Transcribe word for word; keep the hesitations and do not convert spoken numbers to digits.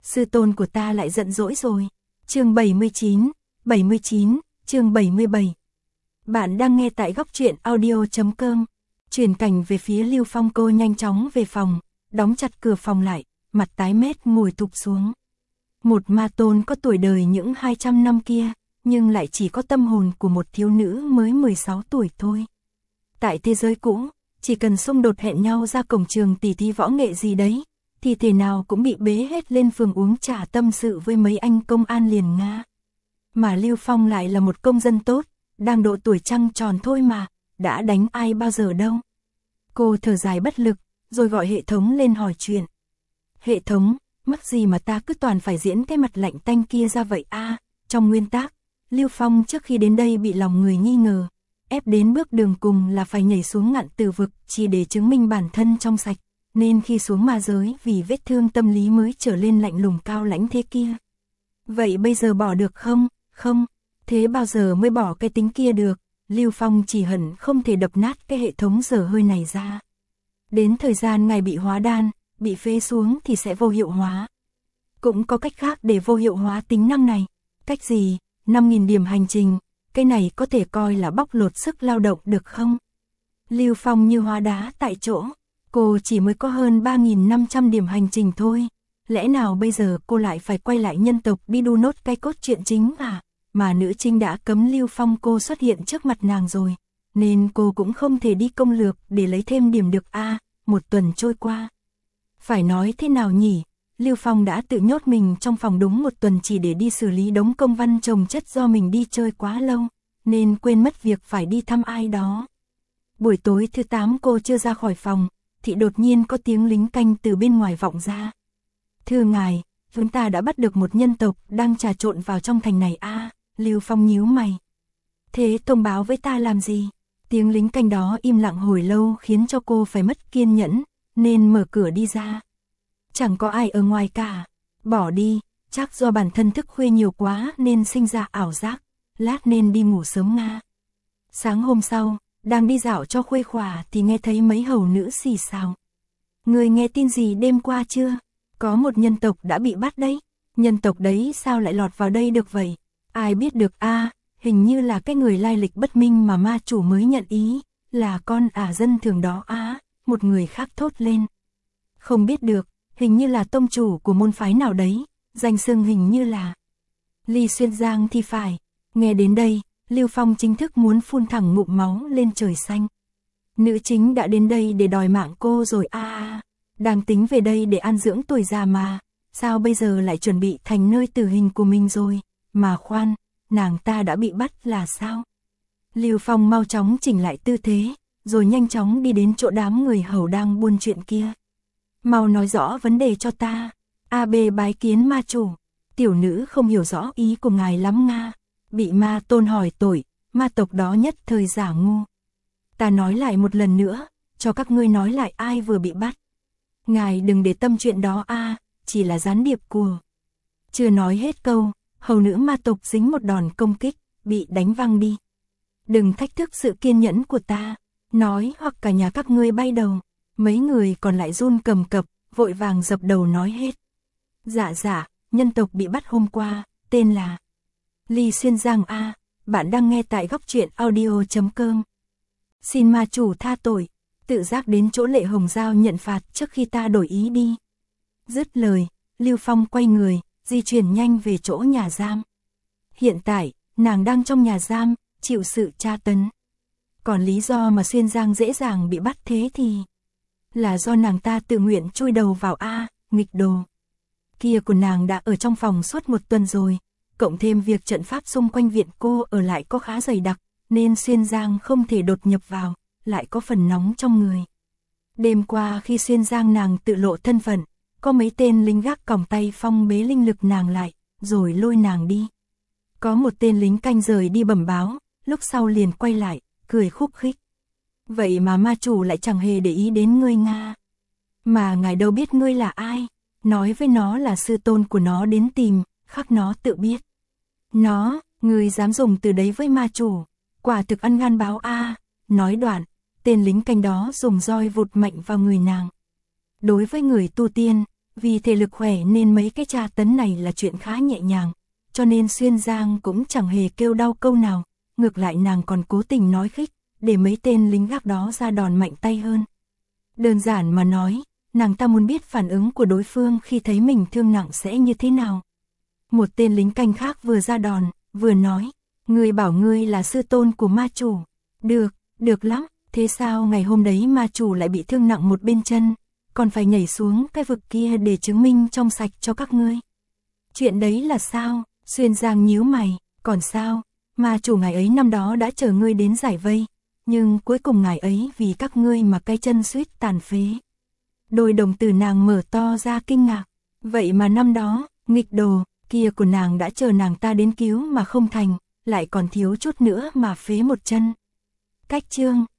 sư tôn của ta lại giận dỗi rồi. Chương bảy mươi chín, bảy mươi chín, chương bảy mươi bảy. Bạn đang nghe tại góc truyện audio chấm com. Chuyển cảnh về phía Lưu Phong, cô nhanh chóng về phòng, đóng chặt cửa phòng lại, mặt tái mét ngồi thụp xuống. Một ma tôn có tuổi đời những hai trăm năm kia, nhưng lại chỉ có tâm hồn của một thiếu nữ mới mười sáu tuổi thôi. Tại thế giới cũ, chỉ cần xung đột hẹn nhau ra cổng trường tỉ thí võ nghệ gì đấy, thì thể nào cũng bị bế hết lên phường uống trà tâm sự với mấy anh công an liền nga. Mà Lưu Phong lại là một công dân tốt, đang độ tuổi trăng tròn thôi mà, đã đánh ai bao giờ đâu. Cô thở dài bất lực, rồi gọi hệ thống lên hỏi chuyện. Hệ thống, mắc gì mà ta cứ toàn phải diễn cái mặt lạnh tanh kia ra vậy a? À, trong nguyên tắc, Lưu Phong trước khi đến đây bị lòng người nghi ngờ, ép đến bước đường cùng là phải nhảy xuống ngạn tử vực chỉ để chứng minh bản thân trong sạch, nên khi xuống ma giới vì vết thương tâm lý mới trở lên lạnh lùng cao lãnh thế kia. Vậy bây giờ bỏ được không? Không, thế bao giờ mới bỏ cái tính kia được? Lưu Phong chỉ hận không thể đập nát cái hệ thống dở hơi này ra. Đến thời gian ngài bị hóa đan, bị phế xuống thì sẽ vô hiệu hóa. Cũng có cách khác để vô hiệu hóa tính năng này. Cách gì? năm nghìn điểm hành trình, cái này có thể coi là bóc lột sức lao động được không? Lưu Phong như hóa đá tại chỗ, cô chỉ mới có hơn ba nghìn năm trăm điểm hành trình thôi. Lẽ nào bây giờ cô lại phải quay lại nhân tộc đi đu nốt cái cốt truyện chính à? Mà nữ chính đã cấm Lưu Phong cô xuất hiện trước mặt nàng rồi, nên cô cũng không thể đi công lược để lấy thêm điểm được a. À, một tuần trôi qua. Phải nói thế nào nhỉ? Lưu Phong đã tự nhốt mình trong phòng đúng một tuần chỉ để đi xử lý đống công văn chồng chất do mình đi chơi quá lâu, nên quên mất việc phải đi thăm ai đó. Buổi tối thứ tám cô chưa ra khỏi phòng, thì đột nhiên có tiếng lính canh từ bên ngoài vọng ra. Thưa ngài, chúng ta đã bắt được một nhân tộc đang trà trộn vào trong thành này a. À, Lưu Phong nhíu mày. Thế thông báo với ta làm gì? Tiếng lính canh đó im lặng hồi lâu khiến cho cô phải mất kiên nhẫn, nên mở cửa đi ra. Chẳng có ai ở ngoài cả. Bỏ đi, chắc do bản thân thức khuya nhiều quá nên sinh ra ảo giác, lát nên đi ngủ sớm nga. Sáng hôm sau, đang đi dạo cho khuây khỏa thì nghe thấy mấy hầu nữ xì xào. Người nghe tin gì đêm qua chưa? Có một nhân tộc đã bị bắt đấy. Nhân tộc đấy sao lại lọt vào đây được vậy? Ai biết được a? À, hình như là cái người lai lịch bất minh mà ma chủ mới nhận ý, là con ả dân thường đó á, à, một người khác thốt lên. Không biết được, hình như là tông chủ của môn phái nào đấy, danh xưng hình như là Ly Xuyên Giang thì phải. Nghe đến đây, Lưu Phong chính thức muốn phun thẳng ngụm máu lên trời xanh. Nữ chính đã đến đây để đòi mạng cô rồi a à, đang tính về đây để an dưỡng tuổi già mà, sao bây giờ lại chuẩn bị thành nơi tử hình của mình rồi? Mà khoan, nàng ta đã bị bắt là sao? Lưu Phong mau chóng chỉnh lại tư thế, rồi nhanh chóng đi đến chỗ đám người hầu đang buôn chuyện kia. Mau nói rõ vấn đề cho ta. A B bái kiến ma chủ. Tiểu nữ không hiểu rõ ý của ngài lắm nga. Bị ma tôn hỏi tội, ma tộc đó nhất thời giả ngu. Ta nói lại một lần nữa, cho các ngươi nói lại ai vừa bị bắt. Ngài đừng để tâm chuyện đó a, à, chỉ là gián điệp của. Chưa nói hết câu, hầu nữ ma tộc dính một đòn công kích, bị đánh văng đi. Đừng thách thức sự kiên nhẫn của ta, nói hoặc cả nhà các ngươi bay đầu. Mấy người còn lại run cầm cập, vội vàng dập đầu nói hết. Dạ dạ, nhân tộc bị bắt hôm qua, tên là Ly Xuyên Giang a. Bạn đang nghe tại góc truyện audio chấm com. Xin ma chủ tha tội, tự giác đến chỗ Lệ Hồng Giao nhận phạt trước khi ta đổi ý đi. Dứt lời, Lưu Phong quay người, di chuyển nhanh về chỗ nhà giam. Hiện tại, nàng đang trong nhà giam, chịu sự tra tấn. Còn lý do mà Xuyên Giang dễ dàng bị bắt thế thì là do nàng ta tự nguyện chui đầu vào a, nghịch đồ. Kia của nàng đã ở trong phòng suốt một tuần rồi, cộng thêm việc trận pháp xung quanh viện cô ở lại có khá dày đặc, nên Xuyên Giang không thể đột nhập vào, lại có phần nóng trong người. Đêm qua khi Xuyên Giang nàng tự lộ thân phận, có mấy tên lính gác còng tay phong bế linh lực nàng lại, rồi lôi nàng đi. Có một tên lính canh rời đi bẩm báo, lúc sau liền quay lại, cười khúc khích. Vậy mà ma chủ lại chẳng hề để ý đến ngươi nga. Mà ngài đâu biết ngươi là ai, nói với nó là sư tôn của nó đến tìm, khắc nó tự biết. Nó, ngươi dám dùng từ đấy với ma chủ, quả thực ăn gan báo a. À. Nói đoạn, tên lính canh đó dùng roi vụt mạnh vào người nàng. Đối với người tu tiên, vì thể lực khỏe nên mấy cái tra tấn này là chuyện khá nhẹ nhàng, cho nên Xuyên Giang cũng chẳng hề kêu đau câu nào, ngược lại nàng còn cố tình nói khích, để mấy tên lính gác đó ra đòn mạnh tay hơn. Đơn giản mà nói, nàng ta muốn biết phản ứng của đối phương khi thấy mình thương nặng sẽ như thế nào. Một tên lính canh khác vừa ra đòn, vừa nói, ngươi bảo ngươi là sư tôn của ma chủ. Được, được lắm, thế sao ngày hôm đấy ma chủ lại bị thương nặng một bên chân, còn phải nhảy xuống cái vực kia để chứng minh trong sạch cho các ngươi. Chuyện đấy là sao? Xuyên Giang nhíu mày, còn sao? Ma chủ ngài ấy năm đó đã chờ ngươi đến giải vây, nhưng cuối cùng ngài ấy vì các ngươi mà cái chân suýt tàn phế. Đôi đồng tử nàng mở to ra kinh ngạc, vậy mà năm đó, nghịch đồ kia của nàng đã chờ nàng ta đến cứu mà không thành, lại còn thiếu chút nữa mà phế một chân. Cách chương